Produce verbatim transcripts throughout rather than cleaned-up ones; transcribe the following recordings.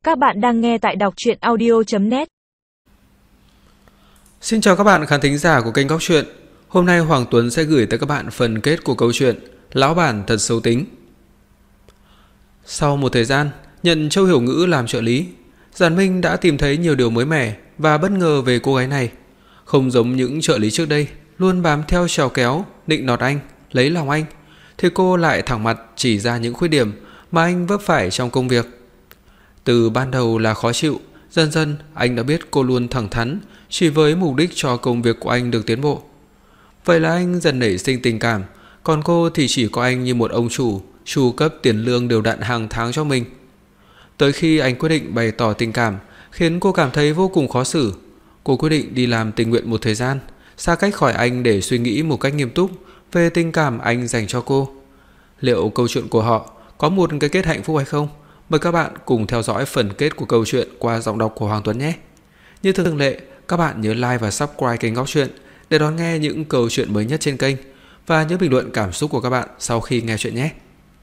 Các bạn đang nghe tại đọc truyện audio chấm net. Xin chào các bạn khán thính giả của kênh Góc Truyện. Hôm nay Hoàng Tuấn sẽ gửi tới các bạn phần kết của câu chuyện Lão bản thật xấu tính. Sau một thời gian nhận Châu Hiểu Ngữ làm trợ lý, Giản Minh đã tìm thấy nhiều điều mới mẻ và bất ngờ về cô gái này. Không giống những trợ lý trước đây luôn bám theo trèo kéo, định nọt anh, lấy lòng anh, thì cô lại thẳng mặt chỉ ra những khuyết điểm mà anh vấp phải trong công việc. Từ ban đầu là khó chịu, dần dần anh đã biết cô luôn thẳng thắn, chỉ với mục đích cho công việc của anh được tiến bộ. Vậy là anh dần nảy sinh tình cảm, còn cô thì chỉ có anh như một ông chủ, chu cấp tiền lương đều đặn hàng tháng cho mình. Tới khi anh quyết định bày tỏ tình cảm, khiến cô cảm thấy vô cùng khó xử. Cô quyết định đi làm tình nguyện một thời gian, xa cách khỏi anh để suy nghĩ một cách nghiêm túc về tình cảm anh dành cho cô. Liệu câu chuyện của họ có một cái kết hạnh phúc hay không? Mời các bạn cùng theo dõi phần kết của câu chuyện qua giọng đọc của Hoàng Tuấn nhé. Như thường lệ, các bạn nhớ like và subscribe kênh Góc Truyện để đón nghe những câu chuyện mới nhất trên kênh, và nhớ bình luận cảm xúc của các bạn sau khi nghe chuyện nhé.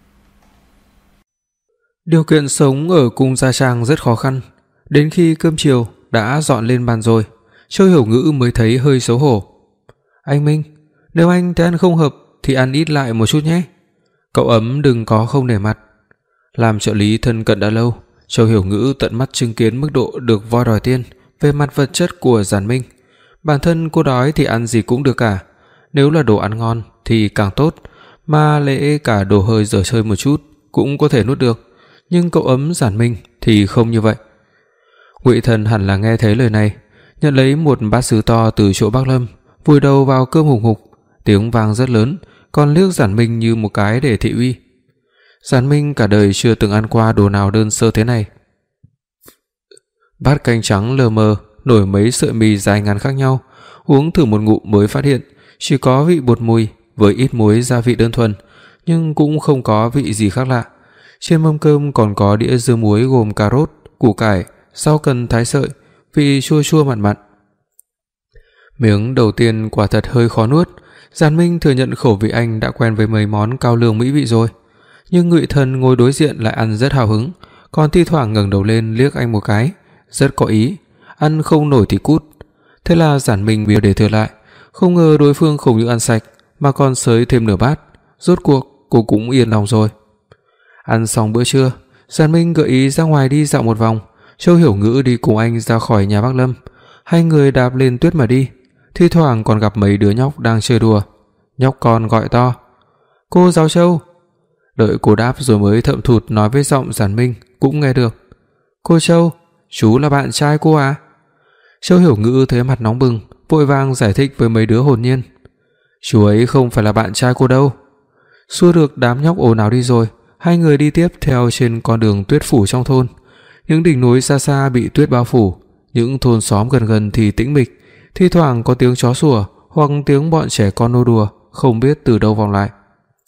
Điều kiện sống ở cung Gia Trang rất khó khăn. Đến khi cơm chiều đã dọn lên bàn rồi, Châu Hiểu Ngữ mới thấy hơi xấu hổ. Anh Minh, nếu anh thấy ăn không hợp thì ăn ít lại một chút nhé. Cậu Ấm đừng có không nể mặt. Làm trợ lý thân cận đã lâu, Châu Hiểu Ngữ tận mắt chứng kiến mức độ được voi đòi tiên về mặt vật chất của Giản Minh. Bản thân cô đói thì ăn gì cũng được cả, nếu là đồ ăn ngon thì càng tốt, mà lẽ cả đồ hơi dở hơi một chút cũng có thể nuốt được. Nhưng cậu Ấm Giản Minh thì không như vậy. Ngụy Thần hẳn là nghe thấy lời này, nhận lấy một bát sứ to từ chỗ Bác Lâm, vùi đầu vào cơm hùng hục, tiếng vang rất lớn, còn liếc Giản Minh như một cái để thị uy. Giản Minh cả đời chưa từng ăn qua đồ nào đơn sơ thế này. Bát canh trắng lờ mờ nổi mấy sợi mì dài ngắn khác nhau, uống thử một ngụm mới phát hiện chỉ có vị bột mùi với ít muối gia vị đơn thuần, nhưng cũng không có vị gì khác lạ. Trên mâm cơm còn có đĩa dưa muối gồm cà rốt, củ cải, rau cần thái sợi, vị chua chua mặn mặn. Miếng đầu tiên quả thật hơi khó nuốt. Giản Minh thừa nhận khẩu vị anh đã quen với mấy món cao lương mỹ vị rồi, nhưng Ngụy Thần ngồi đối diện lại ăn rất hào hứng, còn thi thoảng ngẩng đầu lên liếc anh một cái, rất có ý, ăn không nổi thì cút. Thế là Giản Minh biểu để thừa lại, không ngờ đối phương không những ăn sạch mà còn xới thêm nửa bát. Rốt cuộc cô cũng yên lòng rồi. Ăn xong bữa trưa, Giản Minh gợi ý ra ngoài đi dạo một vòng. Châu Hiểu Ngữ đi cùng anh ra khỏi nhà Bác Lâm, hai người đạp lên tuyết mà đi. Thi thoảng còn gặp mấy đứa nhóc đang chơi đùa. Nhóc con gọi to: "Cô giáo Châu." Đợi cô đáp rồi mới thậm thụt nói với giọng Giản Minh cũng nghe được: "Cô Châu, chú là bạn trai cô à?" Châu Hiểu Ngữ thấy mặt nóng bừng, vội vàng giải thích với mấy đứa hồn nhiên: "Chú ấy không phải là bạn trai cô đâu." Xua được đám nhóc ồn ào đi rồi, hai người đi tiếp theo trên con đường tuyết phủ trong thôn. Những đỉnh núi xa xa bị tuyết bao phủ, những thôn xóm gần gần thì tĩnh mịch, thi thoảng có tiếng chó sủa hoặc tiếng bọn trẻ con nô đùa không biết từ đâu vọng lại.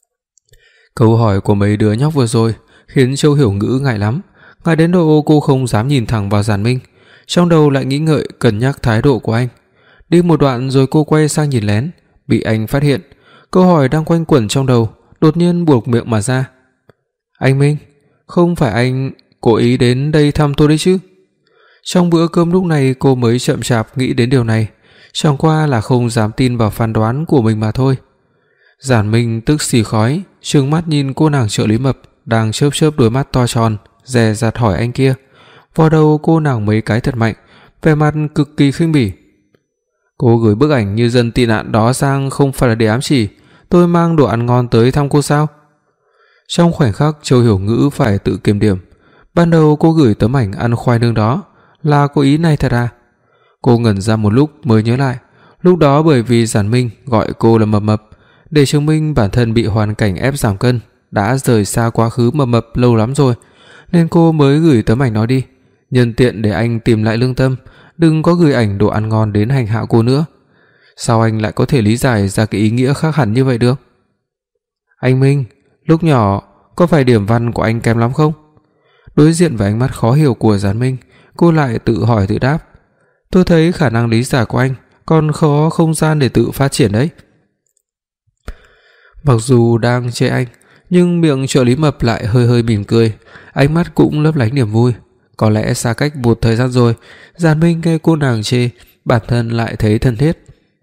Câu hỏi của mấy đứa nhóc vừa rồi khiến Châu Hiểu Ngữ ngại lắm, ngại đến độ cô không dám nhìn thẳng vào Giản Minh, trong đầu lại nghĩ ngợi cân nhắc thái độ của anh. Đi một đoạn rồi cô quay sang nhìn lén, bị anh phát hiện. Câu hỏi đang quanh quẩn trong đầu đột nhiên buộc miệng mà ra: "Anh Minh, không phải anh cố ý đến đây thăm tôi đấy chứ?" Trong bữa cơm lúc này cô mới chậm chạp nghĩ đến điều này, chẳng qua là không dám tin vào phán đoán của mình mà thôi. Giản Minh tức xì khói, trừng mắt nhìn cô nàng trợ lý mập đang chớp chớp đôi mắt to tròn, dè dặt hỏi anh kia. Vào đầu cô nàng mấy cái thật mạnh, vẻ mặt cực kỳ khinh bỉ. "Cô gửi bức ảnh như dân tị nạn đó sang không phải là để ám chỉ tôi mang đồ ăn ngon tới thăm cô sao?" Trong khoảnh khắc Châu Hiểu Ngữ phải tự kiểm điểm. Ban đầu cô gửi tấm ảnh ăn khoai nương đó là có ý này thật à? Cô ngẩn ra một lúc mới nhớ lại, lúc đó bởi vì Giản Minh gọi cô là mập mập, để chứng minh bản thân bị hoàn cảnh ép giảm cân, đã rời xa quá khứ mập mập lâu lắm rồi, nên cô mới gửi tấm ảnh đó đi, nhân tiện để anh tìm lại lương tâm, đừng có gửi ảnh đồ ăn ngon đến hành hạ cô nữa. Sao anh lại có thể lý giải ra cái ý nghĩa khác hẳn như vậy được? "Anh Minh, lúc nhỏ có phải điểm văn của anh kém lắm không?" Đối diện với ánh mắt khó hiểu của Giản Minh, cô lại tự hỏi tự đáp: "Tôi thấy khả năng lý giải của anh còn có không gian để tự phát triển đấy." Mặc dù đang chê anh, nhưng miệng trợ lý mập lại hơi hơi mỉm cười, ánh mắt cũng lấp lánh niềm vui. Có lẽ xa cách một thời gian rồi, Giản Minh nghe cô nàng chê, bản thân lại thấy thân thiết.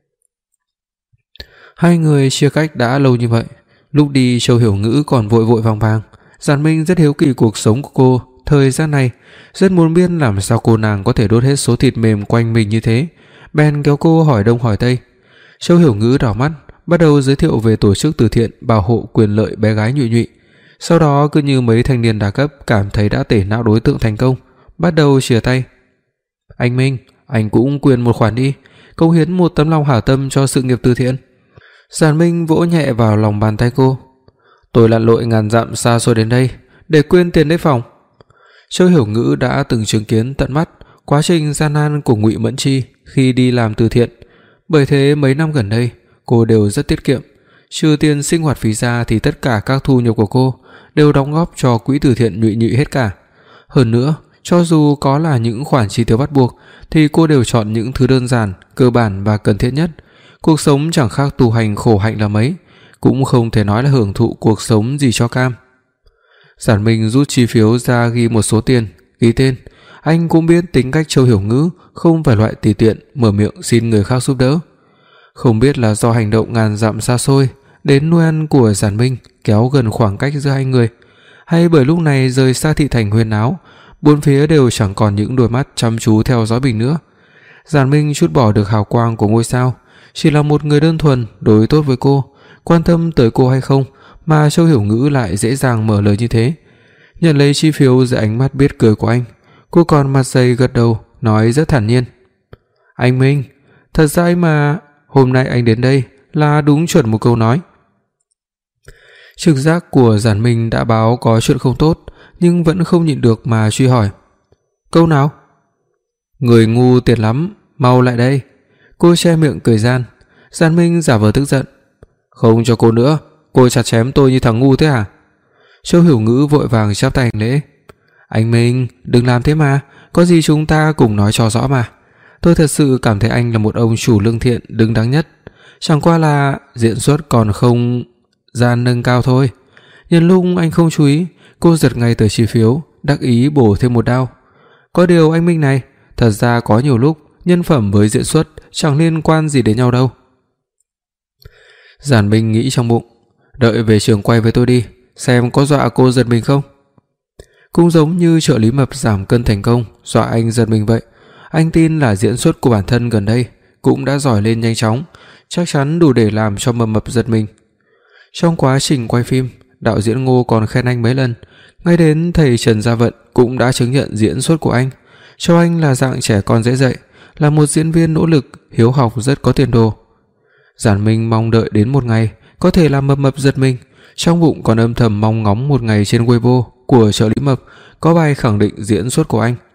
Hai người chia cách đã lâu như vậy, lúc đi Châu Hiểu Ngữ còn vội vội vàng vàng. Giản Minh rất hiếu kỳ cuộc sống của cô thời gian này, rất muốn biết làm sao cô nàng có thể đốt hết số thịt mềm quanh mình như thế, bèn kéo cô hỏi đông hỏi tây. Châu Hiểu Ngữ đảo mắt, bắt đầu giới thiệu về tổ chức từ thiện bảo hộ quyền lợi bé gái Nhụy Nhụy. Sau đó cứ như mấy thanh niên đa cấp cảm thấy đã tẩy não đối tượng thành công, bắt đầu chia tay. Anh Minh, anh cũng quyên một khoản đi, cống hiến một tấm lòng hảo tâm cho sự nghiệp từ thiện. Giản Minh vỗ nhẹ vào lòng bàn tay cô. Tôi lặn lội ngàn dặm xa xôi đến đây để quyên tiền lấy phòng. Châu Hiểu Ngữ đã từng chứng kiến tận mắt quá trình gian nan của Ngụy Mẫn Chi khi đi làm từ thiện, bởi thế mấy năm gần đây cô đều rất tiết kiệm, trừ tiền sinh hoạt phí ra thì tất cả các thu nhập của cô đều đóng góp cho quỹ từ thiện Nhụy Nhụy hết cả. Hơn nữa, cho dù có là những khoản chi tiêu bắt buộc thì cô đều chọn những thứ đơn giản, cơ bản và cần thiết nhất. Cuộc sống chẳng khác tu hành khổ hạnh là mấy, cũng không thể nói là hưởng thụ cuộc sống gì cho cam. Giản Minh rút chi phiếu ra ghi một số tiền, ghi tên. Anh cũng biết tính cách Châu Hiểu Ngữ không phải loại tùy tiện mở miệng xin người khác giúp đỡ. Không biết là do hành động ngàn dặm xa xôi đến nuôi ăn của Giản Minh kéo gần khoảng cách giữa hai người, hay bởi lúc này rời xa thị thành huyên náo, bốn phía đều chẳng còn những đôi mắt chăm chú theo dõi mình nữa. Giản Minh trút bỏ được hào quang của ngôi sao, chỉ là một người đơn thuần đối tốt với cô, quan tâm tới cô hay không mà Châu Hiểu Ngữ lại dễ dàng mở lời như thế. Nhận lấy chi phiếu dưới ánh mắt biết cười của anh, cô còn mặt dày gật đầu, nói rất thản nhiên. Anh Minh, thật ra ấy mà, hôm nay anh đến đây là đúng chuẩn một câu nói. Trực giác của Giản Minh đã báo có chuyện không tốt, nhưng vẫn không nhịn được mà truy hỏi. Câu nào? Người ngu tiền lắm, mau lại đây. Cô che miệng cười gian. Giản Minh giả vờ tức giận. Không cho cô nữa, cô chặt chém tôi như thằng ngu thế à? Châu Hiểu Ngữ vội vàng chắp tay hành lễ. Anh Minh, đừng làm thế mà, có gì chúng ta cùng nói cho rõ mà. Tôi thật sự cảm thấy anh là một ông chủ lương thiện đứng đắn nhất, chẳng qua là diễn xuất còn không gian nâng cao thôi. Nhân lúc anh không chú ý, cô giật ngay tờ chi phiếu, đắc ý bổ thêm một đao. Có điều anh Minh này, thật ra có nhiều lúc nhân phẩm với diễn xuất chẳng liên quan gì đến nhau đâu. Giản Minh nghĩ trong bụng, đợi về trường quay với tôi đi, xem có dọa cô giật mình không. Cũng giống như trợ lý mập giảm cân thành công dọa anh giật mình vậy. Anh tin là diễn xuất của bản thân gần đây cũng đã giỏi lên nhanh chóng, chắc chắn đủ để làm cho mập mập giật mình. Trong quá trình quay phim, đạo diễn Ngô còn khen anh mấy lần, ngay đến thầy Trần Gia Vận cũng đã chứng nhận diễn xuất của anh, cho anh là dạng trẻ con dễ dạy, là một diễn viên nỗ lực, hiếu học rất có tiền đồ. Giản Minh mong đợi đến một ngày có thể làm mập mập giật mình, trong bụng còn âm thầm mong ngóng một ngày trên Weibo của trợ lý mập có bài khẳng định diễn xuất của anh.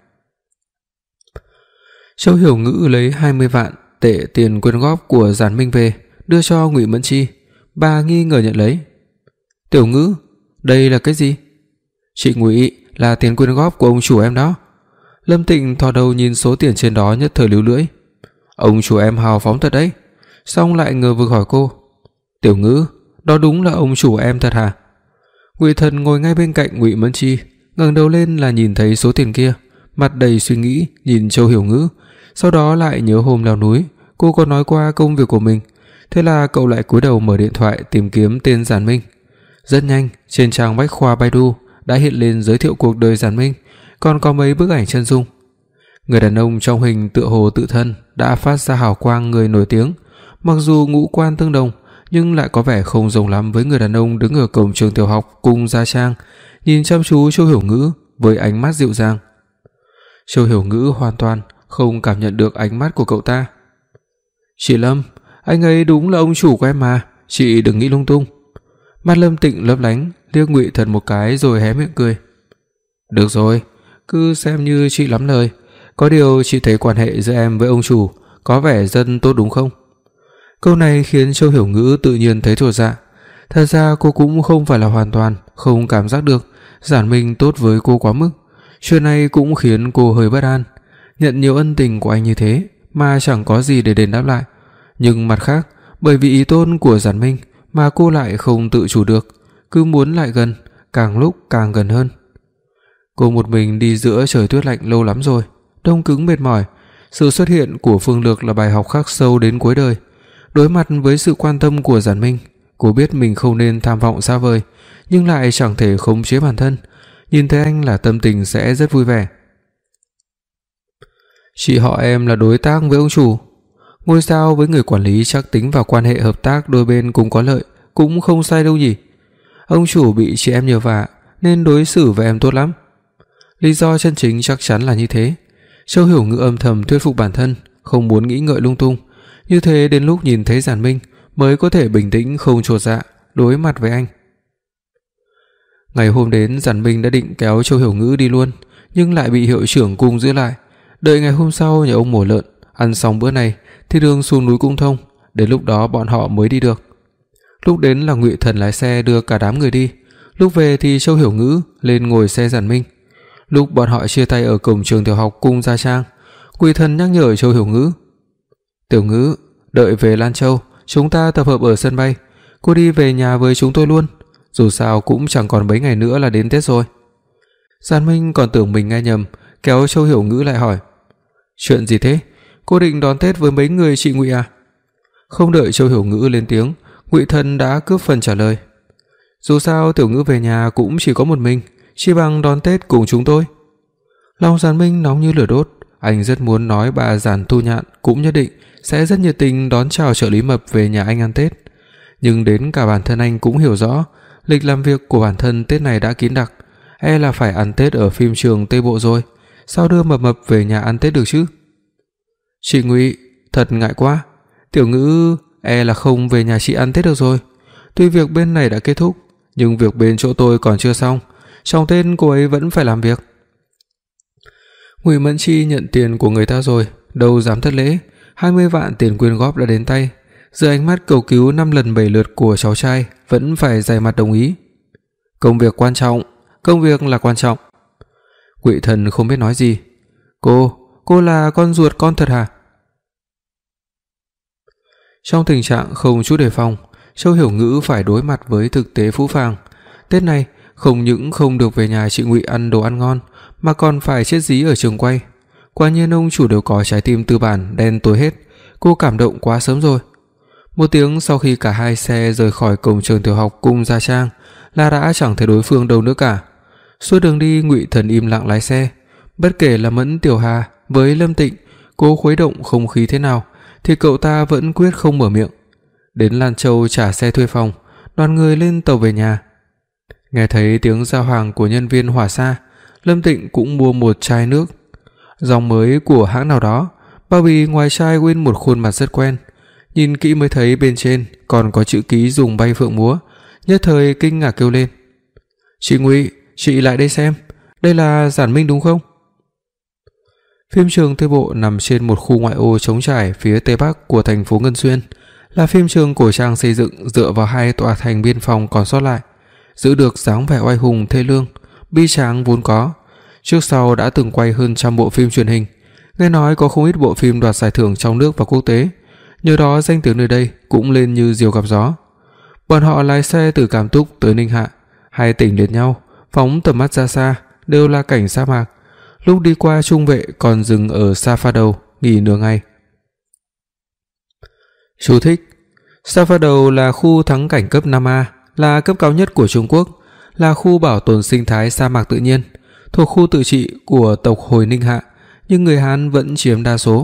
Châu Hiểu Ngữ lấy hai mươi vạn tệ tiền quyên góp của Giản Minh về, đưa cho Ngụy Mẫn Chi. Bà nghi ngờ nhận lấy. Tiểu Ngữ, đây là cái gì? Chị Ngụy, là tiền quyên góp của ông chủ em đó. Lâm Tịnh thò đầu nhìn số tiền trên đó nhất thời líu lưỡi. Ông chủ em hào phóng thật đấy. Xong lại ngờ vực hỏi cô. Tiểu Ngữ, đó đúng là ông chủ em thật hả? Ngụy Thần ngồi ngay bên cạnh Ngụy Mẫn Chi, ngẩng đầu lên là nhìn thấy số tiền kia, mặt đầy suy nghĩ nhìn Châu Hiểu Ngữ, sau đó lại nhớ hôm leo núi cô có nói qua công việc của mình, thế là cậu lại cúi đầu mở điện thoại tìm kiếm tên Giản Minh. Rất nhanh, trên trang bách khoa Baidu đã hiện lên giới thiệu cuộc đời Giản Minh, còn có mấy bức ảnh chân dung. Người đàn ông trong hình tựa hồ tự thân đã phát ra hào quang người nổi tiếng, mặc dù ngũ quan tương đồng nhưng lại có vẻ không giống lắm với người đàn ông đứng ở cổng trường tiểu học cùng Gia Trang, nhìn chăm chú Châu Hiểu Ngữ với ánh mắt dịu dàng. Châu Hiểu Ngữ hoàn toàn không cảm nhận được ánh mắt của cậu ta. Chị Lâm, anh ấy đúng là ông chủ của em mà, chị đừng nghĩ lung tung. Mắt Lâm Tịnh lấp lánh, liếc Ngụy Thần một cái rồi hé miệng cười. Được rồi, cứ xem như chị lắm lời. Có điều chị thấy quan hệ giữa em với ông chủ có vẻ dân tốt đúng không? Câu này khiến Châu Hiểu Ngữ tự nhiên thấy thổ dạ. Thật ra cô cũng không phải là hoàn toàn không cảm giác được Giản Minh tốt với cô quá mức. Chuyện này cũng khiến cô hơi bất an. Nhận nhiều ân tình của anh như thế mà chẳng có gì để đền đáp lại. Nhưng mặt khác, bởi vì ý tôn của Giản Minh mà cô lại không tự chủ được, cứ muốn lại gần, càng lúc càng gần hơn. Cô một mình đi giữa trời tuyết lạnh lâu lắm rồi, đông cứng mệt mỏi. Sự xuất hiện của Phương Lược là bài học khắc sâu đến cuối đời. Đối mặt với sự quan tâm của Giản Minh, cô biết mình không nên tham vọng xa vời, nhưng lại chẳng thể khống chế bản thân. Nhìn thấy anh là tâm tình sẽ rất vui vẻ. Chị họ em là đối tác với ông chủ. Ngôi sao với người quản lý chắc tính vào quan hệ hợp tác đôi bên cùng có lợi, cũng không sai đâu nhỉ. Ông chủ bị chị em nhờ vả nên đối xử với em tốt lắm. Lý do chân chính chắc chắn là như thế. Châu Hiểu Ngữ âm thầm thuyết phục bản thân, không muốn nghĩ ngợi lung tung. Như thế đến lúc nhìn thấy Giản Minh mới có thể bình tĩnh không chột dạ đối mặt với anh. Ngày hôm đến, Giản Minh đã định kéo Châu Hiểu Ngữ đi luôn, nhưng lại bị hiệu trưởng cung giữ lại. Đợi ngày hôm sau nhà ông mổ lợn, ăn xong bữa này thì đường xuống núi cũng thông, đến lúc đó bọn họ mới đi được. Lúc đến là Ngụy Thần lái xe đưa cả đám người đi, lúc về thì Châu Hiểu Ngữ lên ngồi xe Giản Minh. Lúc bọn họ chia tay ở cổng trường tiểu học Cung Gia Trang, Ngụy Thần nhắc nhở Châu Hiểu Ngữ: "Tiểu Ngữ, đợi về Lan Châu, chúng ta tập hợp ở sân bay, cô đi về nhà với chúng tôi luôn, dù sao cũng chẳng còn mấy ngày nữa là đến Tết rồi." Giản Minh còn tưởng mình nghe nhầm, kéo Châu Hiểu Ngữ lại hỏi: "Chuyện gì thế? Cô định đón Tết với mấy người chị Ngụy à?" Không đợi Châu Hiểu Ngữ lên tiếng, Ngụy Thần đã cướp phần trả lời: "Dù sao Tiểu Ngữ về nhà cũng chỉ có một mình, chỉ bằng đón Tết cùng chúng tôi." Lòng Giản Minh nóng như lửa đốt, anh rất muốn nói bà Giản Thu Nhạn cũng nhất định sẽ rất nhiệt tình đón chào trợ lý Mập về nhà anh ăn Tết, nhưng đến cả bản thân anh cũng hiểu rõ, lịch làm việc của bản thân Tết này đã kín đặc, e là phải ăn Tết ở phim trường Tây Bộ rồi, sao đưa Mập Mập về nhà ăn Tết được chứ? "Chị Ngụy, thật ngại quá, Tiểu Ngữ e là không về nhà chị ăn Tết được rồi. Tuy việc bên này đã kết thúc, nhưng việc bên chỗ tôi còn chưa xong, trong Tết cô ấy vẫn phải làm việc." Ngụy Mẫn Chi nhận tiền của người ta rồi, đâu dám thất lễ, hai mươi vạn tiền quyên góp đã đến tay, dưới ánh mắt cầu cứu năm lần bảy lượt của cháu trai, vẫn phải dày mặt đồng ý. "Công việc quan trọng, công việc là quan trọng." Ngụy Thần không biết nói gì. "Cô, cô là con ruột con thật hả?" Trong tình trạng không chút đề phòng, Châu Hiểu Ngữ phải đối mặt với thực tế phũ phàng. Tết này không những không được về nhà chị Ngụy ăn đồ ăn ngon, mà còn phải chết dí ở trường quay. Quả nhiên ông chủ đều có trái tim tư bản đen tối hết, cô cảm động quá sớm rồi. Một tiếng sau khi cả hai xe rời khỏi cổng trường tiểu học Cung Gia Trang là đã chẳng thấy đối phương đâu nữa cả. Suốt đường đi, Ngụy Thần im lặng lái xe, bất kể là Mẫn Tiểu Hà với Lâm Tịnh cố khuấy động không khí thế nào thì cậu ta vẫn quyết không mở miệng. Đến Lan Châu trả xe thuê phòng, đoàn người lên tàu về nhà. Nghe thấy tiếng giao hàng của nhân viên hỏa xa, Lâm Tịnh cũng mua một chai nước dòng mới của hãng nào đó, bao bì ngoài chai in một khuôn mặt rất quen, nhìn kỹ mới thấy bên trên còn có chữ ký dùng bay phượng múa, nhất thời kinh ngạc kêu lên: "Chị Ngụy, chị lại đây xem, đây là Giản Minh đúng không?" Phim trường Tây Bộ nằm trên một khu ngoại ô trống trải phía tây bắc của thành phố Ngân Xuyên, là phim trường cổ trang xây dựng dựa vào hai tòa thành biên phòng còn sót lại, giữ được dáng vẻ oai hùng thê lương, bi tráng vốn có. Trước sau đã từng quay hơn trăm bộ phim truyền hình, nghe nói có không ít bộ phim đoạt giải thưởng trong nước và quốc tế, nhờ đó danh tiếng nơi đây cũng lên như diều gặp gió. Bọn họ lái xe từ Cam Túc tới Ninh Hạ, hai tỉnh liền nhau, phóng tầm mắt ra xa đều là cảnh sa mạc. Lúc đi qua trung vệ còn dừng ở Sa Pha Đầu nghỉ nửa ngày. Chú thích: Sa Pha Đầu là khu thắng cảnh cấp năm A, là cấp cao nhất của Trung Quốc, là khu bảo tồn sinh thái sa mạc tự nhiên, thuộc khu tự trị của tộc Hồi Ninh Hạ, nhưng người Hán vẫn chiếm đa số.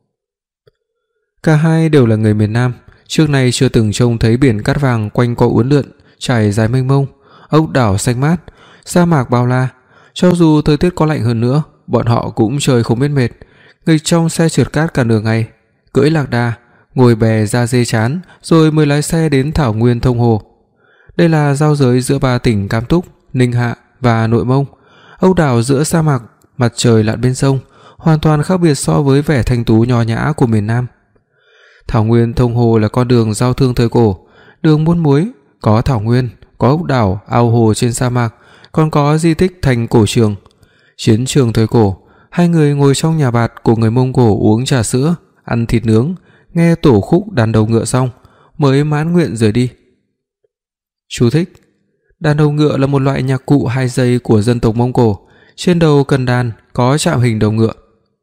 Cả hai đều là người miền Nam, trước nay chưa từng trông thấy biển cát vàng quanh co uốn lượn, trải dài mênh mông, ốc đảo xanh mát, sa mạc bao la. Cho dù thời tiết có lạnh hơn nữa, bọn họ cũng chơi không biết mệt, nghịch trong xe trượt cát cả nửa ngày, cưỡi lạc đà, ngồi bè ra dê chán, rồi mới lái xe đến thảo nguyên Thông Hồ. Đây là giao giới giữa ba tỉnh Cam Túc, Ninh Hạ và Nội Mông, ốc đảo giữa sa mạc, mặt trời lặn bên sông, hoàn toàn khác biệt so với vẻ thanh tú nho nhã của miền Nam. Thảo nguyên Thông Hồ là con đường giao thương thời cổ, đường buôn muối, có thảo nguyên, có ốc đảo, ao hồ trên sa mạc, còn có di tích thành cổ trường. Chiến trường thời cổ, hai người ngồi trong nhà bạt của người Mông Cổ uống trà sữa, ăn thịt nướng, nghe tổ khúc đàn đầu ngựa xong mới mãn nguyện rời đi. Chú thích: Đàn đầu ngựa là một loại nhạc cụ hai dây của dân tộc Mông Cổ, trên đầu cần đàn có chạm hình đầu ngựa.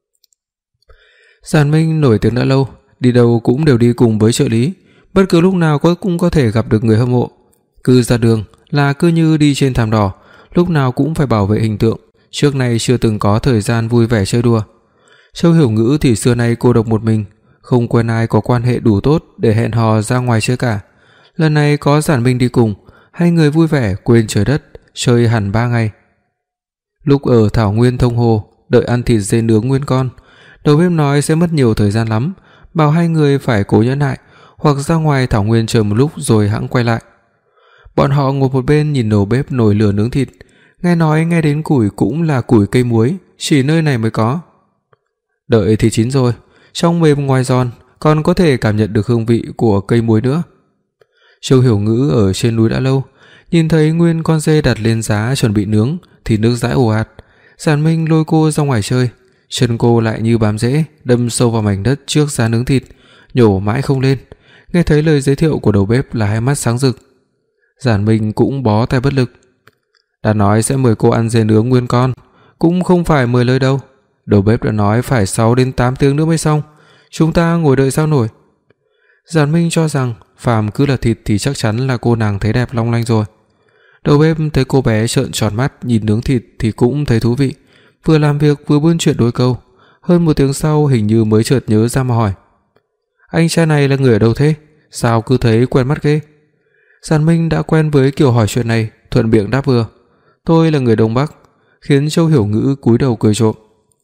Giản Minh nổi tiếng đã lâu, đi đâu cũng đều đi cùng với trợ lý, bất cứ lúc nào có cũng có thể gặp được người hâm mộ. Cứ ra đường là cứ như đi trên thảm đỏ, lúc nào cũng phải bảo vệ hình tượng, trước nay chưa từng có thời gian vui vẻ chơi đùa. Châu Hiểu Ngữ thì xưa nay cô độc một mình, không quen ai có quan hệ đủ tốt để hẹn hò ra ngoài chơi cả. Lần này có Giản Minh đi cùng, hai người vui vẻ quên trời đất, chơi hẳn ba ngày. Lúc ở Thảo Nguyên Thông Hồ đợi ăn thịt dê nướng nguyên con, đầu bếp nói sẽ mất nhiều thời gian lắm, bảo hai người phải cố nhẫn nại, hoặc ra ngoài Thảo Nguyên chờ một lúc rồi hẵng quay lại. Bọn họ ngồi một bên nhìn đầu bếp nồi lửa nướng thịt, nghe nói nghe đến củi cũng là củi cây muối, chỉ nơi này mới có. Đợi thì chín rồi, trong mềm ngoài giòn, còn có thể cảm nhận được hương vị của cây muối nữa. Châu Hiểu Ngữ ở trên núi đã lâu, nhìn thấy nguyên con dê đặt lên giá chuẩn bị nướng thì nước dãi ồ ạt. Giản Minh lôi cô ra ngoài chơi, chân cô lại như bám rễ đâm sâu vào mảnh đất trước giá nướng thịt, nhổ mãi không lên. Nghe thấy lời giới thiệu của đầu bếp là hai mắt sáng rực. Giản Minh cũng bó tay bất lực. Đã nói sẽ mời cô ăn dê nướng nguyên con, cũng không phải mời lời đâu. Đầu bếp đã nói phải sáu đến tám tiếng nữa mới xong, chúng ta ngồi đợi sao nổi. Giản Minh cho rằng phàm cứ là thịt thì chắc chắn là cô nàng thấy đẹp long lanh rồi. Đầu bếp thấy cô bé trợn tròn mắt nhìn nướng thịt thì cũng thấy thú vị, vừa làm việc vừa buôn chuyện đôi câu. Hơn một tiếng sau hình như mới chợt nhớ ra mà hỏi: "Anh trai này là người ở đâu thế? Sao cứ thấy quen mắt ghê?" Giản Minh đã quen với kiểu hỏi chuyện này, thuận miệng đáp vừa: "Tôi là người Đông Bắc", khiến Châu Hiểu Ngữ cúi đầu cười trộm.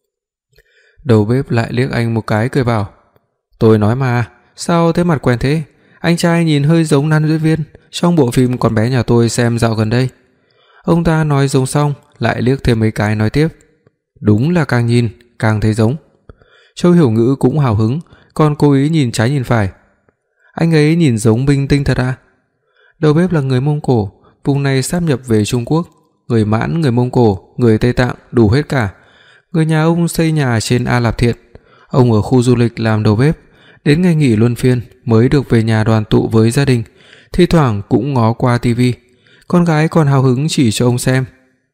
Đầu bếp lại liếc anh một cái cười bảo: "Tôi nói mà, sao thế mặt quen thế? Anh trai nhìn hơi giống Nan Duy Viên trong bộ phim Con bé nhà tôi xem dạo gần đây." Ông ta nói giống xong lại liếc thêm mấy cái nói tiếp: "Đúng là càng nhìn càng thấy giống." Châu Hiểu Ngữ cũng hào hứng, còn cố ý nhìn trái nhìn phải: "Anh ấy nhìn giống Minh Tinh thật à?" Đầu bếp là người Mông Cổ, vùng này sáp nhập về Trung Quốc, người Mãn, người Mông Cổ, người Tây Tạng đủ hết cả. Người nhà ông xây nhà trên A Lạp Thiện, ông ở khu du lịch làm đầu bếp, đến ngày nghỉ luân phiên mới được về nhà đoàn tụ với gia đình, thi thoảng cũng ngó qua tivi. Con gái còn hào hứng chỉ cho ông xem: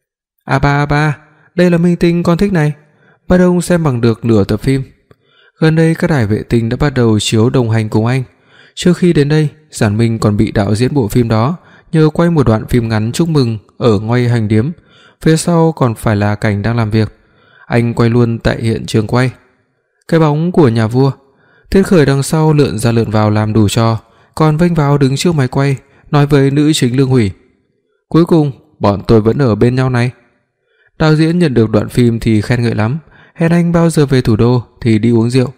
"A ba a ba, đây là Minh Tinh con thích này." Bắt ông xem bằng được nửa tập phim. Gần đây các đài vệ tinh đã bắt đầu chiếu đồng hành cùng anh. Trước khi đến đây, Giản Minh còn bị đạo diễn bộ phim đó nhờ quay một đoạn phim ngắn chúc mừng ở ngoài hành điếm, phía sau còn phải là cảnh đang làm việc. Anh quay luôn tại hiện trường quay. Cái bóng của nhà vua, Tiết Khởi đằng sau lượn ra lượn vào làm đủ trò, còn vênh vào đứng trước máy quay nói với nữ chính Lương Hủy: "Cuối cùng bọn tôi vẫn ở bên nhau này." Đạo diễn nhận được đoạn phim thì khen ngợi lắm, hẹn anh bao giờ về thủ đô thì đi uống rượu.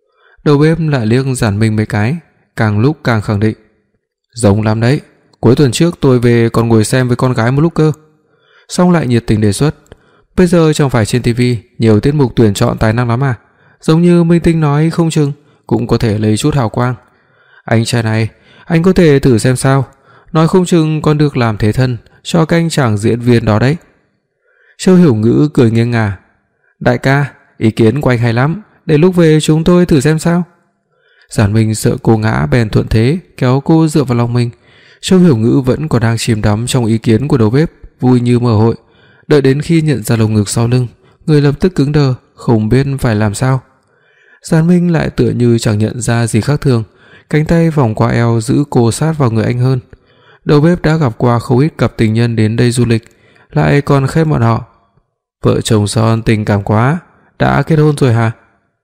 Đầu bếp lại liếc Giản Minh mấy cái, càng lúc càng khẳng định: "Giống lắm đấy, cuối tuần trước tôi về còn ngồi xem với con gái một lúc cơ." Xong lại nhiệt tình đề xuất: "Bây giờ chẳng phải trên tivi nhiều tiết mục tuyển chọn tài năng lắm à? Giống như Minh Tinh nói không chừng cũng có thể lấy chút hào quang. Anh trai này, anh có thể thử xem sao, nói không chừng còn được làm thế thân cho các anh chàng diễn viên đó đấy." Châu Hiểu Ngữ cười nghiêng ngả: "Đại ca, ý kiến của anh hay lắm, để lúc về chúng tôi thử xem sao." Giản Minh sợ cô ngã bèn thuận thế kéo cô dựa vào lòng mình. Châu Hiểu Ngữ vẫn còn đang chìm đắm trong ý kiến của đầu bếp, vui như mở hội. Đợi đến khi nhận ra lồng ngực sau lưng, người lập tức cứng đờ, không biết phải làm sao. Giản Minh lại tựa như chẳng nhận ra gì khác thường, cánh tay vòng qua eo giữ cô sát vào người anh hơn. Đầu bếp đã gặp qua không ít cặp tình nhân đến đây du lịch, lại còn khen bọn họ: "Vợ chồng son tình cảm quá, đã kết hôn rồi hả?"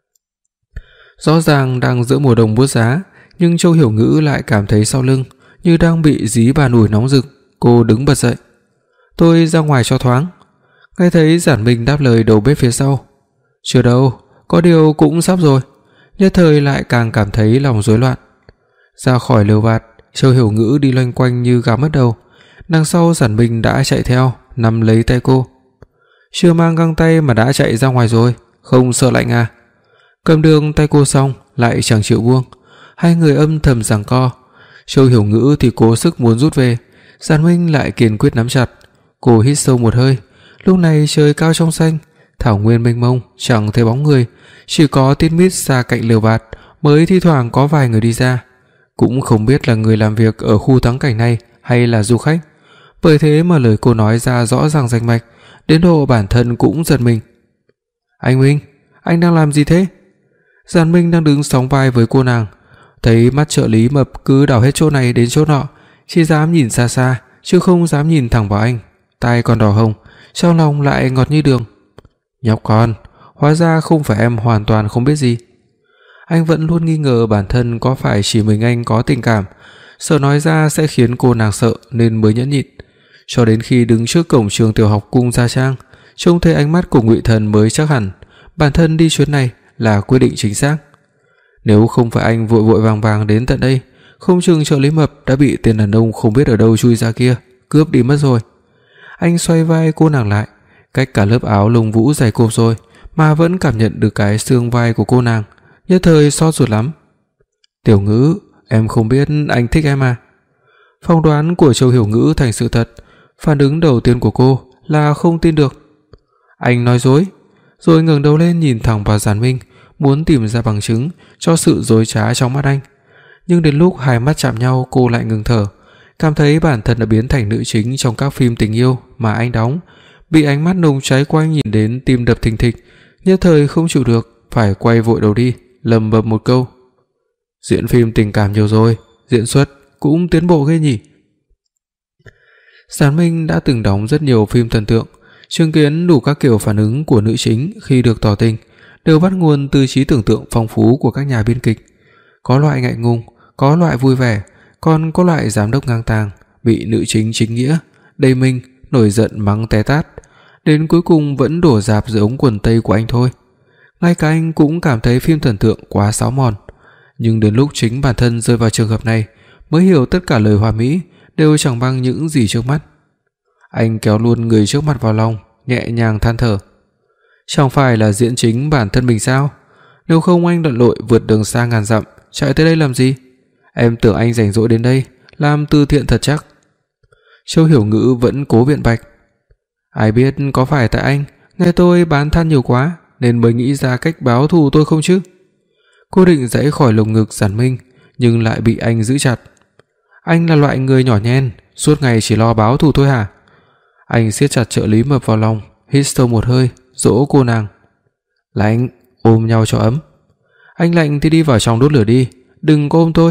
Rõ ràng đang giữa mùa đông buốt giá, nhưng Châu Hiểu Ngữ lại cảm thấy sau lưng như đang bị dí bà nủi nóng rực. Cô đứng bật dậy: "Tôi ra ngoài cho thoáng." Nghe thấy Giản Minh đáp lời đầu bếp phía sau: "Chưa đâu, có điều cũng sắp rồi." Nhất thời lại càng cảm thấy lòng rối loạn. Ra khỏi lều vạt, Châu Hiểu Ngữ đi loanh quanh như gà mất đầu. Đằng sau Giản Minh đã chạy theo, nắm lấy tay cô: "Chưa mang găng tay mà đã chạy ra ngoài rồi, không sợ lạnh à?" Cầm đường tay cô xong lại chẳng chịu buông. Hai người âm thầm giằng co. Châu Hiểu Ngữ thì cố sức muốn rút về, Giản Minh lại kiên quyết nắm chặt. Cô hít sâu một hơi. Lúc này trời cao trong xanh, thảo nguyên mênh mông, chẳng thấy bóng người, chỉ có tít mít xa cạnh lều vạt mới thi thoảng có vài người đi ra. Cũng không biết là người làm việc ở khu thắng cảnh này hay là du khách. Bởi thế mà lời cô nói ra rõ ràng rành mạch, đến độ bản thân cũng giật mình. Anh Minh, anh đang làm gì thế? Giản Minh đang đứng sóng vai với cô nàng, thấy mắt trợ lý mập cứ đảo hết chỗ này đến chỗ nọ, chỉ dám nhìn xa xa chứ không dám nhìn thẳng vào anh, tai còn đỏ hồng, trong lòng lại ngọt như đường. Nhóc con, hóa ra không phải em hoàn toàn không biết gì. Anh vẫn luôn nghi ngờ bản thân có phải chỉ mình anh có tình cảm, sợ nói ra sẽ khiến cô nàng sợ nên mới nhẫn nhịn. Cho đến khi đứng trước cổng trường tiểu học Cung Gia Trang, trông thấy ánh mắt của Ngụy Thần mới chắc hẳn bản thân đi chuyến này là quyết định chính xác. Nếu không phải anh vội vội vàng vàng đến tận đây, không chừng trợ lý mập đã bị tên đàn ông không biết ở đâu chui ra kia cướp đi mất rồi. Anh xoay vai cô nàng lại, cách cả lớp áo lông vũ dày cộp rồi mà vẫn cảm nhận được cái xương vai của cô nàng, nhất thời xót ruột lắm. Tiểu Ngữ, em không biết anh thích em à? Phỏng đoán của Châu Hiểu Ngữ thành sự thật, phản ứng đầu tiên của cô là không tin được. Anh nói dối, rồi ngẩng đầu lên nhìn thẳng vào Giản Minh, muốn tìm ra bằng chứng cho sự dối trá trong mắt anh. Nhưng đến lúc hai mắt chạm nhau, cô lại ngừng thở, cảm thấy bản thân đã biến thành nữ chính trong các phim tình yêu mà anh đóng, bị ánh mắt nồng cháy của anh nhìn đến tim đập thình thịch, nhất thời không chịu được, phải quay vội đầu đi, lầm bầm một câu: diễn phim tình cảm nhiều rồi, diễn xuất cũng tiến bộ ghê nhỉ. Giản Minh đã từng đóng rất nhiều phim thần tượng, chứng kiến đủ các kiểu phản ứng của nữ chính khi được tỏ tình, đều bắt nguồn từ trí tưởng tượng phong phú của các nhà biên kịch. Có loại ngại ngùng, có loại vui vẻ, còn có loại giám đốc ngang tàng, bị nữ chính chính nghĩa, đầy mình, nổi giận mắng té tát, đến cuối cùng vẫn đổ rạp dưới ống quần tây của anh thôi. Ngay cả anh cũng cảm thấy phim thần tượng quá sáo mòn, nhưng đến lúc chính bản thân rơi vào trường hợp này mới hiểu tất cả lời hoa mỹ đều chẳng bằng những gì trước mắt. Anh kéo luôn người trước mặt vào lòng, nhẹ nhàng than thở: chẳng phải là diễn chính bản thân mình sao? Nếu không anh lặn lội vượt đường xa ngàn dặm chạy tới đây làm gì? Em tưởng anh rảnh rỗi đến đây làm từ thiện thật chắc. Châu Hiểu Ngữ vẫn cố biện bạch: ai biết có phải tại anh nghe tôi bán than nhiều quá nên mới nghĩ ra cách báo thù tôi không chứ? Cô định giãy khỏi lồng ngực Giản Minh nhưng lại bị anh giữ chặt. Anh là loại người nhỏ nhen, suốt ngày chỉ lo báo thù thôi hả? Anh siết chặt trợ lý mập vào lòng, hít sâu một hơi, dỗ cô nàng: lạnh, ôm nhau cho ấm. Anh lạnh thì đi vào trong đốt lửa đi, đừng có ôm tôi.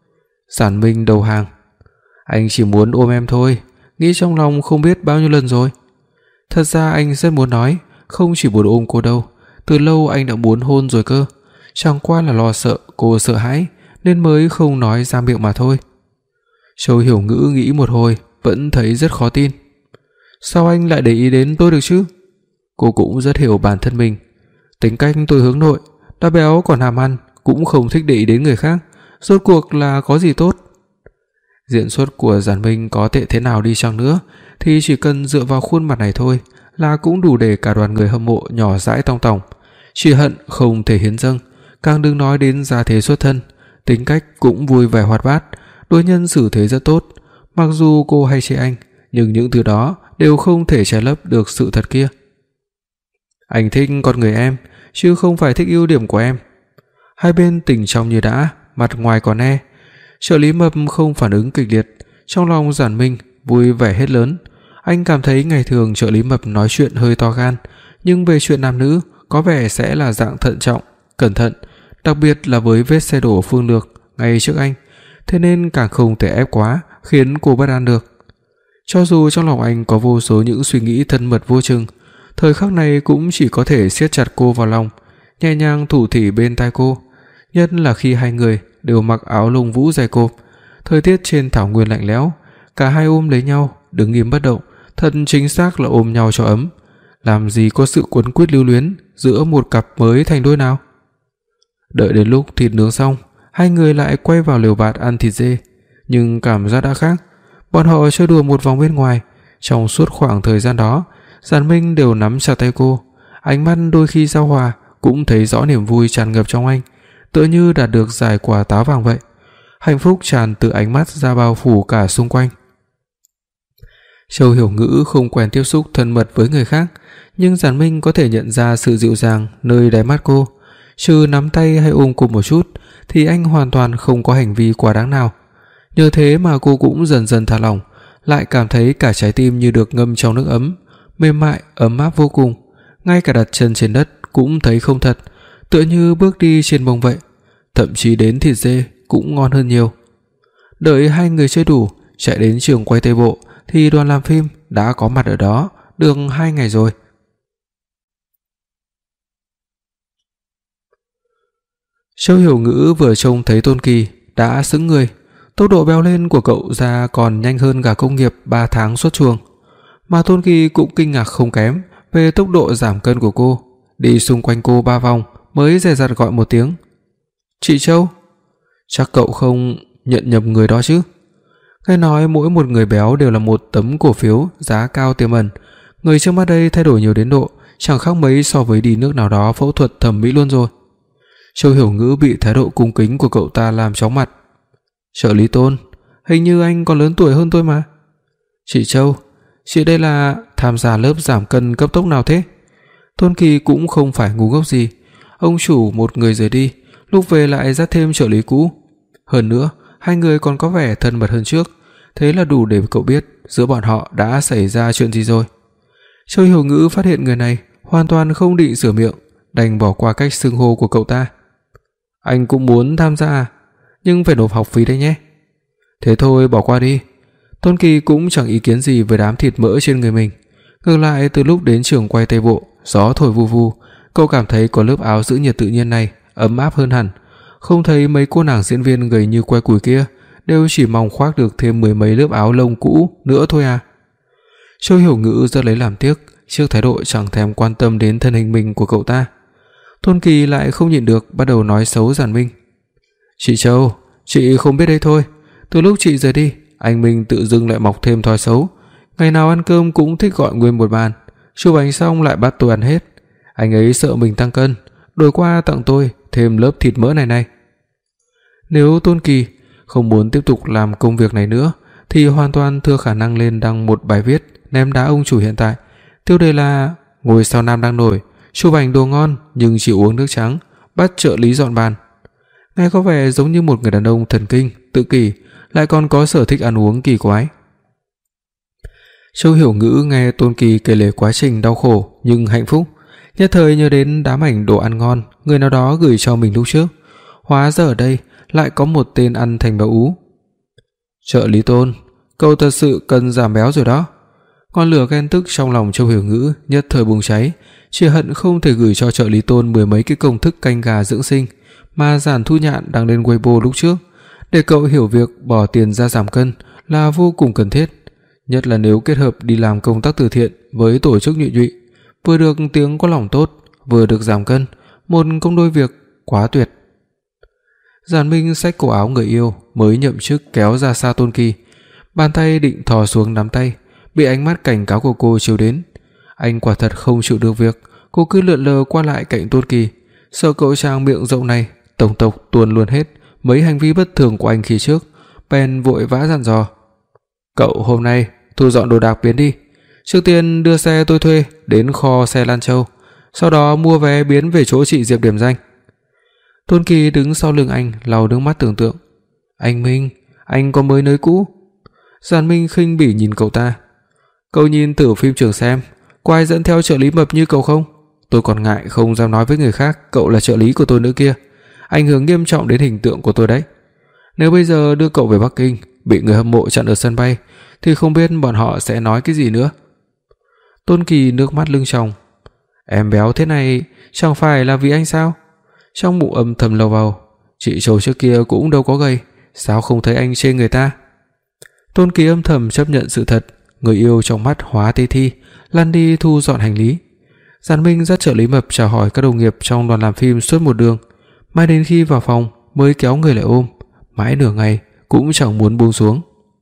Giản Minh đầu hàng: anh chỉ muốn ôm em thôi, nghĩ trong lòng không biết bao nhiêu lần rồi. Thật ra anh rất muốn nói, không chỉ muốn ôm cô đâu, từ lâu anh đã muốn hôn rồi cơ, chẳng qua là lo sợ cô sợ hãi nên mới không nói ra miệng mà thôi. Châu Hiểu Ngữ nghĩ một hồi vẫn thấy rất khó tin. Sao anh lại để ý đến tôi được chứ? Cô cũng rất hiểu bản thân mình, tính cách tôi hướng nội, đã béo còn hàm ăn, cũng không thích để ý đến người khác, rốt cuộc là có gì tốt. Diễn xuất của Giản Minh có tệ thế nào đi chăng nữa thì chỉ cần dựa vào khuôn mặt này thôi là cũng đủ để cả đoàn người hâm mộ nhỏ dãi tong tòng, chỉ hận không thể hiến dâng, càng đừng nói đến gia thế xuất thân. Tính cách cũng vui vẻ hoạt bát, đối nhân xử thế rất tốt. Mặc dù cô hay chê anh, nhưng những thứ đó đều không thể che lấp được sự thật kia. Anh thích con người em, chứ không phải thích ưu điểm của em. Hai bên tình trong như đã, mặt ngoài còn e. Trợ lý mập không phản ứng kịch liệt, trong lòng Giản Minh vui vẻ hết lớn. Anh cảm thấy ngày thường trợ lý mập nói chuyện hơi to gan, nhưng về chuyện nam nữ có vẻ sẽ là dạng thận trọng, cẩn thận, đặc biệt là với vết xe đổ phương lược ngay trước anh, thế nên càng không thể ép quá khiến cô bất an được. Cho dù trong lòng anh có vô số những suy nghĩ thân mật vô chừng, thời khắc này cũng chỉ có thể siết chặt cô vào lòng, nhẹ nhàng thủ thỉ bên tai cô, nhất là khi hai người đều mặc áo lông vũ dày cộp, thời tiết trên thảo nguyên lạnh lẽo, cả hai ôm lấy nhau, đứng im bất động, thật chính xác là ôm nhau cho ấm. Làm gì có sự quấn quýt lưu luyến giữa một cặp mới thành đôi nào. Đợi đến lúc thịt nướng xong, hai người lại quay vào lều bạt ăn thịt dê, nhưng cảm giác đã khác. Bọn họ chơi đùa một vòng bên ngoài, trong suốt khoảng thời gian đó, Giản Minh đều nắm chặt tay cô, ánh mắt đôi khi giao hòa, cũng thấy rõ niềm vui tràn ngập trong anh, tựa như đạt được giải quả táo vàng vậy. Hạnh phúc tràn từ ánh mắt ra bao phủ cả xung quanh. Châu Hiểu Ngữ không quen tiếp xúc thân mật với người khác, nhưng Giản Minh có thể nhận ra sự dịu dàng nơi đáy mắt cô. Trừ nắm tay hay ôm cô một chút thì anh hoàn toàn không có hành vi quá đáng nào. Nhờ thế mà cô cũng dần dần thả lỏng, lại cảm thấy cả trái tim như được ngâm trong nước ấm, mềm mại ấm áp vô cùng, ngay cả đặt chân trên đất cũng thấy không thật, tựa như bước đi trên bông vậy, thậm chí đến thịt dê cũng ngon hơn nhiều. Đợi hai người chơi đủ, chạy đến trường quay Tây Bộ thì đoàn làm phim đã có mặt ở đó được hai ngày rồi. Châu Hiểu Ngữ vừa trông thấy Tôn Kỳ đã sững người, tốc độ béo lên của cậu ra còn nhanh hơn cả công nghiệp ba tháng xuất chuồng, mà Tôn Kỳ cũng kinh ngạc không kém về tốc độ giảm cân của cô, đi xung quanh cô ba vòng mới dè dặt gọi một tiếng. "Chị Châu." "Chắc cậu không nhận nhầm người đó chứ?" Nghe nói mỗi một người béo đều là một tấm cổ phiếu giá cao tiềm ẩn, người trước mắt đây thay đổi nhiều đến độ chẳng khác mấy so với đi nước nào đó phẫu thuật thẩm mỹ luôn rồi. Châu Hiểu Ngữ bị thái độ cung kính của cậu ta làm chóng mặt. "Trợ lý Tôn, hình như anh còn lớn tuổi hơn tôi mà." "Chị Châu, chị đây là tham gia lớp giảm cân cấp tốc nào thế?" Tôn Kỳ cũng không phải ngu ngốc gì, ông chủ một người rời đi, lúc về lại dắt thêm trợ lý cũ. Hơn nữa, hai người còn có vẻ thân mật hơn trước, thế là đủ để cậu biết giữa bọn họ đã xảy ra chuyện gì rồi. Châu Hiểu Ngữ phát hiện người này hoàn toàn không định sửa miệng, đành bỏ qua cách xưng hô của cậu ta. "Anh cũng muốn tham gia à? Nhưng phải nộp học phí đấy nhé." "Thế thôi bỏ qua đi." Tôn Kỳ cũng chẳng ý kiến gì với đám thịt mỡ trên người mình. Ngược lại, từ lúc đến trường quay Tây Bộ, gió thổi vù vù, cậu cảm thấy có lớp áo giữ nhiệt tự nhiên này ấm áp hơn hẳn. Không thấy mấy cô nàng diễn viên gầy như que củi kia đều chỉ mong khoác được thêm mười mấy lớp áo lông cũ nữa thôi à. Châu Hiểu Ngữ rất lấy làm tiếc trước thái độ chẳng thèm quan tâm đến thân hình mình của cậu ta. Tôn Kỳ lại không nhịn được bắt đầu nói xấu Giản Minh. "Chị Châu, chị không biết đấy thôi, từ lúc chị rời đi, anh Minh tự dưng lại mọc thêm thói xấu, ngày nào ăn cơm cũng thích gọi nguyên một bàn, chụp ảnh xong lại bắt tôi ăn hết. Anh ấy sợ mình tăng cân, đổi qua tặng tôi thêm lớp thịt mỡ này này." Nếu Tôn Kỳ không muốn tiếp tục làm công việc này nữa thì hoàn toàn thừa khả năng lên đăng một bài viết ném đá ông chủ hiện tại, tiêu đề là "Ngôi sao nam đang nổi, chụp ảnh đồ ngon nhưng chỉ uống nước trắng, bắt trợ lý dọn bàn." Nghe có vẻ giống như một người đàn ông thần kinh, tự kỷ, lại còn có sở thích ăn uống kỳ quái. Châu Hiểu Ngữ nghe Tôn Kỳ kể lể quá trình đau khổ nhưng hạnh phúc, nhất thời nhớ đến đám ảnh đồ ăn ngon người nào đó gửi cho mình lúc trước. Hóa ra ở đây lại có một tên ăn thành béo ú. "Trợ lý Tôn, cậu thật sự cần giảm béo rồi đó." Ngọn lửa ghen tức trong lòng Châu Hiểu Ngữ nhất thời bùng cháy, chỉ hận không thể gửi cho trợ lý Tôn mười mấy cái công thức canh gà dưỡng sinh mà Giản Thu Nhạn đăng lên Weibo lúc trước, để cậu hiểu việc bỏ tiền ra giảm cân là vô cùng cần thiết, nhất là nếu kết hợp đi làm công tác từ thiện với tổ chức nhụy nhụy, vừa được tiếng có lòng tốt, vừa được giảm cân, một công đôi việc quá tuyệt. Giản Minh xách cổ áo người yêu mới nhậm chức kéo ra xa Tôn Kỳ, bàn tay định thò xuống nắm tay, bị ánh mắt cảnh cáo của cô chiếu đến. Anh quả thật không chịu được việc cô cứ lượn lờ qua lại cạnh Tôn Kỳ, sợ cậu chàng miệng rộng này tổng tộc tuôn luôn hết mấy hành vi bất thường của anh khi trước, bèn vội vã dặn dò: "Cậu hôm nay thu dọn đồ đạc biến đi, trước tiên đưa xe tôi thuê đến kho xe Lan Châu, sau đó mua vé biến về chỗ chị Diệp điểm danh." Tôn Kỳ đứng sau lưng anh lau nước mắt tưởng tượng. "Anh Minh, anh có mới nới cũ?" Giản Minh khinh bỉ nhìn cậu ta. "Cậu nhìn thử phim trường xem, có ai dẫn theo trợ lý mập như cậu không? Tôi còn ngại không dám nói với người khác cậu là trợ lý của tôi nữa kia, ảnh hưởng nghiêm trọng đến hình tượng của tôi đấy. Nếu bây giờ đưa cậu về Bắc Kinh, bị người hâm mộ chặn ở sân bay thì không biết bọn họ sẽ nói cái gì nữa." Tôn Kỳ nước mắt lưng tròng. "Em béo thế này chẳng phải là vì anh sao?" Trong bụng âm thầm lầu bầu, chị Châu trước kia cũng đâu có gầy, sao không thấy anh chê người ta. Tôn Kỳ âm thầm chấp nhận sự thật, người yêu trong mắt hóa tê thi, lăn đi thu dọn hành lý. Giản Minh dắt trợ lý mập chào hỏi các đồng nghiệp trong đoàn làm phim suốt một đường, mãi đến khi vào phòng mới kéo người lại ôm, mãi nửa ngày cũng chẳng muốn buông xuống.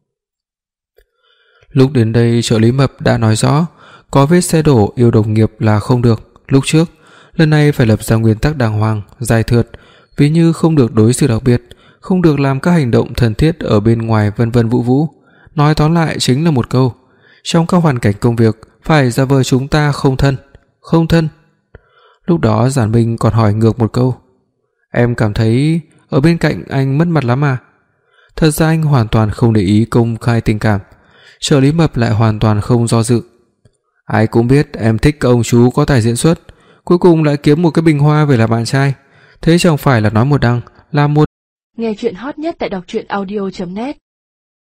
Lúc đến đây trợ lý mập đã nói rõ, có vết xe đổ yêu đồng nghiệp là không được lúc trước, lần này phải lập ra nguyên tắc đàng hoàng, dài thượt, ví như không được đối xử đặc biệt, không được làm các hành động thân thiết ở bên ngoài vân vân vũ vũ. Nói tóm lại chính là một câu: trong các hoàn cảnh công việc phải giả vờ chúng ta không thân, không thân. Lúc đó Giản Minh còn hỏi ngược một câu: "Em cảm thấy ở bên cạnh anh mất mặt lắm à?" Thật ra anh hoàn toàn không để ý công khai tình cảm, trợ lý mập lại hoàn toàn không do dự. Ai cũng biết em thích các ông chú có tài diễn xuất, cuối cùng lại kiếm một cái bình hoa về làm bạn trai. Thế chẳng phải là nói một đằng, làm một. Nghe chuyện hot nhất tại đọc truyện audio chấm net